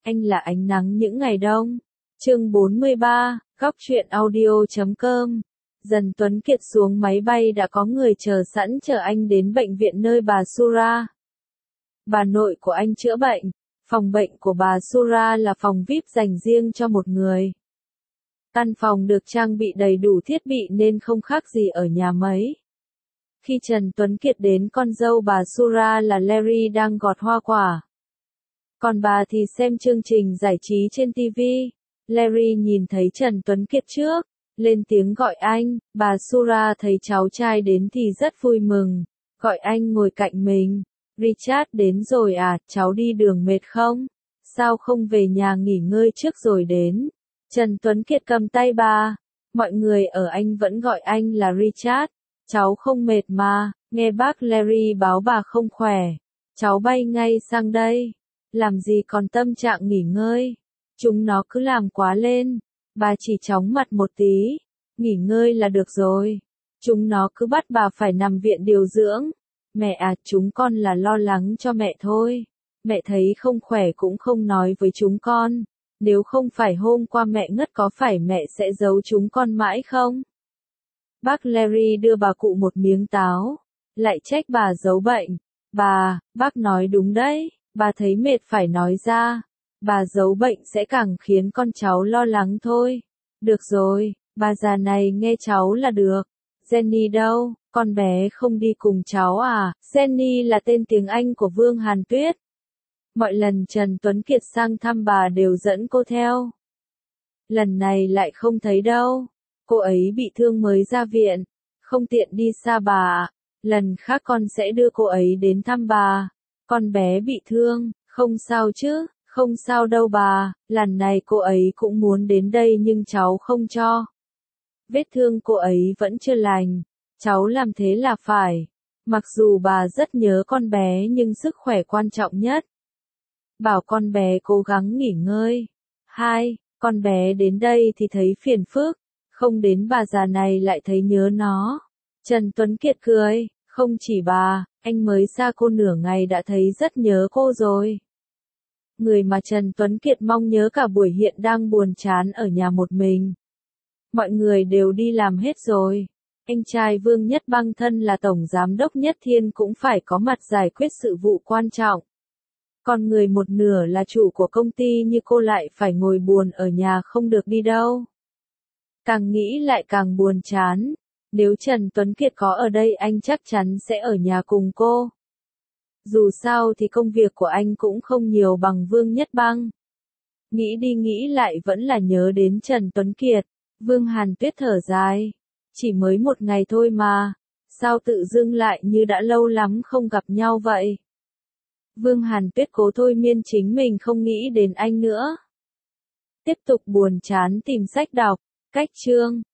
anh là ánh nắng những ngày đông. Chương 43, Góc truyện audio.com. Dần Tuấn Kiệt xuống máy bay đã có người chờ sẵn chờ anh đến bệnh viện nơi bà Sura, bà nội của anh chữa bệnh. Phòng bệnh của bà Sura là phòng VIP dành riêng cho một người. Căn phòng được trang bị đầy đủ thiết bị nên không khác gì ở nhà mấy. Khi Trần Tuấn Kiệt đến, con dâu bà Sura là Larry đang gọt hoa quả. Còn bà thì xem chương trình giải trí trên TV. Larry nhìn thấy Trần Tuấn Kiệt trước, lên tiếng gọi anh. Bà Sura thấy cháu trai đến thì rất vui mừng, gọi anh ngồi cạnh mình. Richard đến rồi à, cháu đi đường mệt không? Sao không về nhà nghỉ ngơi trước rồi đến? Trần Tuấn Kiệt cầm tay bà. Mọi người ở Anh vẫn gọi anh là Richard. Cháu không mệt mà, nghe bác Larry báo bà không khỏe. Cháu bay ngay sang đây. Làm gì còn tâm trạng nghỉ ngơi? Chúng nó cứ làm quá lên. Bà chỉ chóng mặt một tí. Nghỉ ngơi là được rồi. Chúng nó cứ bắt bà phải nằm viện điều dưỡng. Mẹ à, chúng con là lo lắng cho mẹ thôi. Mẹ thấy không khỏe cũng không nói với chúng con. Nếu không phải hôm qua mẹ ngất có phải mẹ sẽ giấu chúng con mãi không? Bác Larry đưa bà cụ một miếng táo. Lại trách bà giấu bệnh. Bà, bác nói đúng đấy. Bà thấy mệt phải nói ra. Bà giấu bệnh sẽ càng khiến con cháu lo lắng thôi. Được rồi, bà già này nghe cháu là được. Jenny đâu? Con bé không đi cùng cháu à? Jenny là tên tiếng Anh của Vương Hàn Tuyết. Mọi lần Trần Tuấn Kiệt sang thăm bà đều dẫn cô theo. Lần này lại không thấy đâu. Cô ấy bị thương mới ra viện. Không tiện đi xa bà. Lần khác con sẽ đưa cô ấy đến thăm bà. Con bé bị thương, không sao chứ? Không sao đâu bà. Lần này cô ấy cũng muốn đến đây nhưng cháu không cho. Vết thương cô ấy vẫn chưa lành. Cháu làm thế là phải. Mặc dù bà rất nhớ con bé nhưng sức khỏe quan trọng nhất. Bảo con bé cố gắng nghỉ ngơi. 2. Con bé đến đây thì thấy phiền phức. Không đến bà già này lại thấy nhớ nó. Trần Tuấn Kiệt cười. Không chỉ bà, anh mới xa cô nửa ngày đã thấy rất nhớ cô rồi. Người mà Trần Tuấn Kiệt mong nhớ cả buổi hiện đang buồn chán ở nhà một mình. Mọi người đều đi làm hết rồi. Anh trai Vương Nhất Băng thân là Tổng Giám đốc Nhất Thiên cũng phải có mặt giải quyết sự vụ quan trọng. Còn người một nửa là chủ của công ty như cô lại phải ngồi buồn ở nhà không được đi đâu. Càng nghĩ lại càng buồn chán. Nếu Trần Tuấn Kiệt có ở đây anh chắc chắn sẽ ở nhà cùng cô. Dù sao thì công việc của anh cũng không nhiều bằng Vương Nhất Băng. Nghĩ đi nghĩ lại vẫn là nhớ đến Trần Tuấn Kiệt. Vương Hàn Tuyết thở dài. Chỉ mới một ngày thôi mà. Sao tự dưng lại như đã lâu lắm không gặp nhau vậy? Vương Hàn Tuyết cố thôi miên chính mình không nghĩ đến anh nữa. Tiếp tục buồn chán tìm sách đọc. Cách chương.